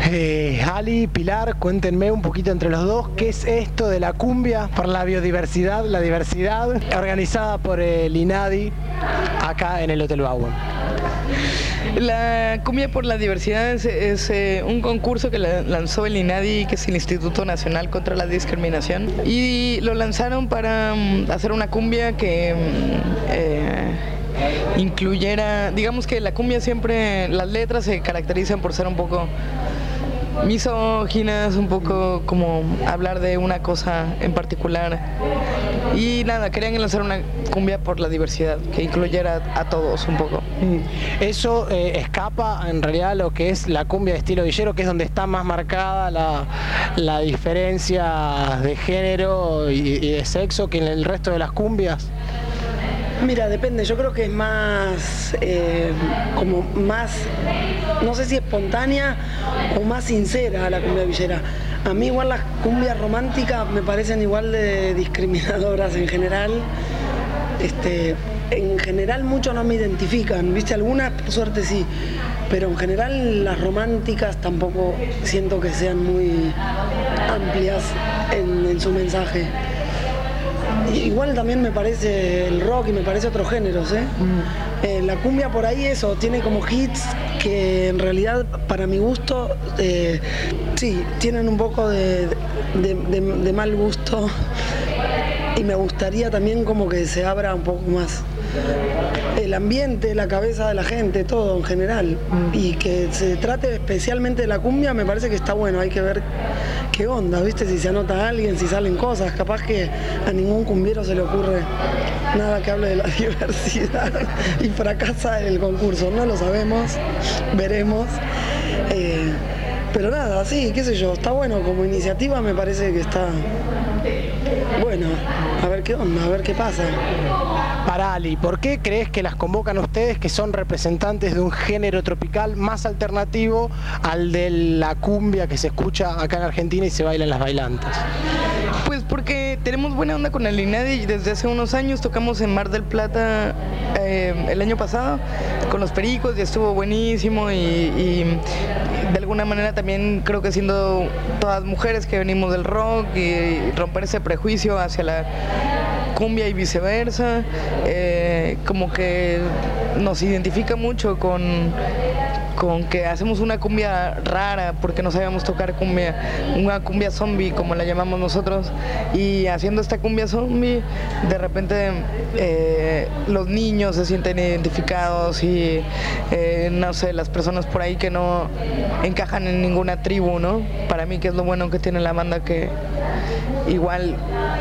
Ali, Pilar, cuéntenme un poquito entre los dos, ¿qué es esto de la cumbia por la biodiversidad, la diversidad, organizada por el INADI acá en el Hotel Bauen? La cumbia por la diversidad es un concurso que lanzó el INADI, que es el Instituto Nacional contra la Discriminación, y lo lanzaron para hacer una cumbia que incluyera, digamos que la cumbia siempre, las letras se caracterizan por ser un poco misóginas, un poco como hablar de una cosa en particular, y nada, querían lanzar una cumbia por la diversidad, que incluyera a todos un poco. Eso escapa en realidad a lo que es la cumbia de estilo villero, que es donde está más marcada la diferencia de género y de sexo que en el resto de las cumbias. Mira, depende, yo creo que es más, como más, no sé si espontánea o más sincera la cumbia villera. A mí igual las cumbias románticas me parecen igual de discriminadoras en general. En general muchos no me identifican, ¿viste? Algunas por suerte sí, pero en general las románticas tampoco siento que sean muy amplias en su mensaje. Igual también me parece el rock y me parece otros géneros, ¿eh? La cumbia por ahí eso, tiene como hits que en realidad para mi gusto sí, tienen un poco de mal gusto, y me gustaría también como que se abra un poco más el ambiente, la cabeza de la gente, todo en general, y que se trate especialmente de la cumbia me parece que está bueno. Hay que ver qué onda, ¿viste? Si se anota a alguien, si salen cosas, capaz que a ningún cumbiero se le ocurre nada que hable de la diversidad y fracasa en el concurso, no lo sabemos, veremos. Pero nada, sí, qué sé yo, está bueno como iniciativa, me parece que está bueno, a ver qué onda, a ver qué pasa. Para Ali, ¿por qué crees que las convocan ustedes, que son representantes de un género tropical más alternativo al de la cumbia que se escucha acá en Argentina y se baila en las bailantes? Pues porque tenemos buena onda con el INADI y desde hace unos años tocamos en Mar del Plata el año pasado con los Pericos y estuvo buenísimo, y de alguna manera también creo que siendo todas mujeres que venimos del rock y romper ese prejuicio hacia la cumbia y viceversa, como que nos identifica mucho con que hacemos una cumbia rara, porque no sabíamos tocar cumbia, una cumbia zombie como la llamamos nosotros, y haciendo esta cumbia zombie de repente los niños se sienten identificados y no sé, las personas por ahí que no encajan en ninguna tribu, ¿no? Para mí, que es lo bueno que tiene la banda, que igual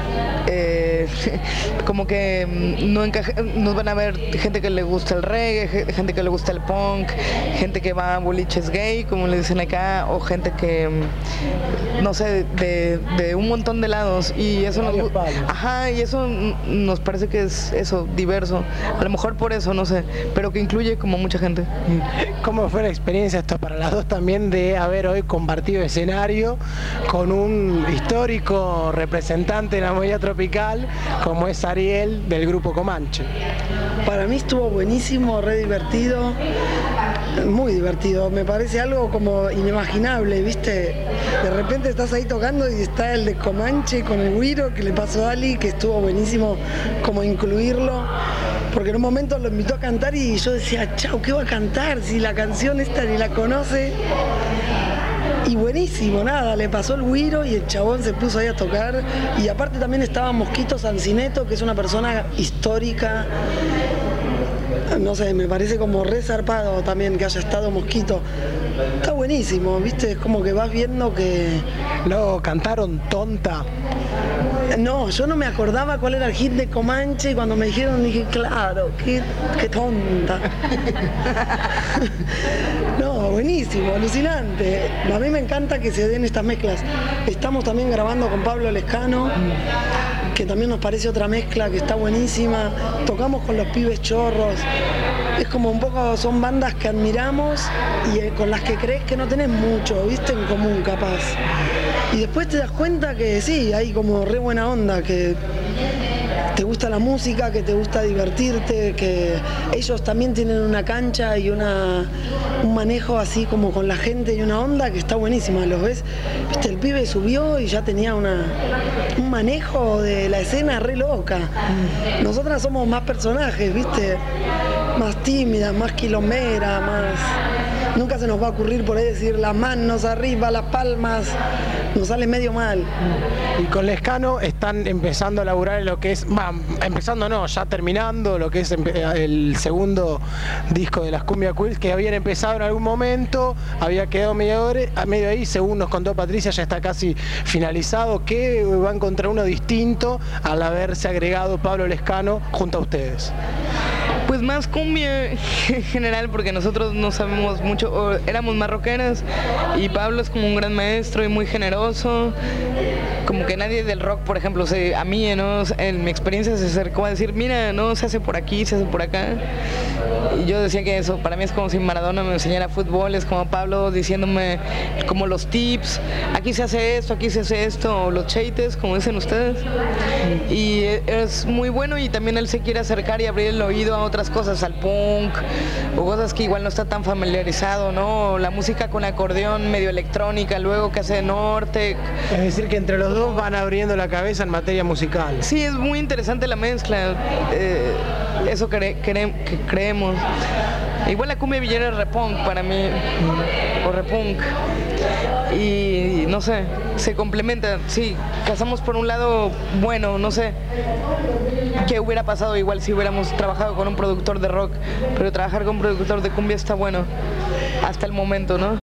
como que no encaja, nos van a ver gente que le gusta el reggae, gente que le gusta el punk, gente que va a boliches gay, como le dicen acá, o gente que no sé, de un montón de lados, y eso y eso nos parece que es eso, diverso, a lo mejor por eso, no sé, pero que incluye como mucha gente. ¿Cómo fue la experiencia esto para las dos también de haber hoy compartido escenario con un histórico representante de la movida tropical como es Ariel del grupo Comanche? Para mí estuvo buenísimo, re divertido, muy divertido, me parece algo como inimaginable, ¿viste? De repente estás ahí tocando y está el de Comanche con el güiro que le pasó a Ali, que estuvo buenísimo como incluirlo, porque en un momento lo invitó a cantar y yo decía, chau, ¿qué va a cantar si la canción esta ni la conoce? Y buenísimo, nada, le pasó el güiro y el chabón se puso ahí a tocar. Y aparte también estaba Mosquito Sancineto, que es una persona histórica. No sé, me parece como re zarpado también que haya estado Mosquito. Está buenísimo, ¿viste? Es como que vas viendo que... ¿No cantaron Tonta? No, yo no me acordaba cuál era el hit de Comanche, y cuando me dijeron dije, claro, qué tonta. No, buenísimo, alucinante. A mí me encanta que se den estas mezclas. Estamos también grabando con Pablo Lescano, que también nos parece otra mezcla que está buenísima. Tocamos con los Pibes Chorros. Es como un poco, son bandas que admiramos y con las que crees que no tenés mucho, ¿viste? En común, capaz. Y después te das cuenta que sí, hay como re buena onda, que te gusta la música, que te gusta divertirte, que ellos también tienen una cancha y un manejo así como con la gente y una onda que está buenísima. Los ves, viste, el pibe subió y ya tenía un manejo de la escena re loca. Nosotras somos más personajes, viste, más tímidas, más quilomberas, más... Nunca se nos va a ocurrir por ahí decir las manos arriba, las palmas, nos sale medio mal. Y con Lescano están empezando a laburar en lo que es, empezando no, ya terminando lo que es el segundo disco de las Cumbia Queens, que habían empezado en algún momento, había quedado medio ahí, según nos contó Patricia, ya está casi finalizado, que va a encontrar uno distinto al haberse agregado Pablo Lescano junto a ustedes. Pues más cumbia en general, porque nosotros no sabemos mucho, éramos más rockeras, y Pablo es como un gran maestro y muy generoso, como que nadie del rock, por ejemplo, a mí, ¿no? En mi experiencia se acercó a decir, mira, no, se hace por aquí, se hace por acá, y yo decía que eso, para mí es como si Maradona me enseñara fútbol, es como Pablo diciéndome como los tips, aquí se hace esto, aquí se hace esto, o los cheites, como dicen ustedes, y es muy bueno, y también él se quiere acercar y abrir el oído a otras cosas, al punk, o cosas que igual no está tan familiarizado, ¿no? La música con acordeón medio electrónica, luego que hace Norte. Es decir, que entre los dos van abriendo la cabeza en materia musical. Sí, es muy interesante la mezcla, eso que creemos. Igual la cumbia villera es repunk para mí, o repunk. Y no sé, se complementa, sí, casamos por un lado, bueno, no sé qué hubiera pasado igual si hubiéramos trabajado con un productor de rock, pero trabajar con un productor de cumbia está bueno, hasta el momento, ¿no?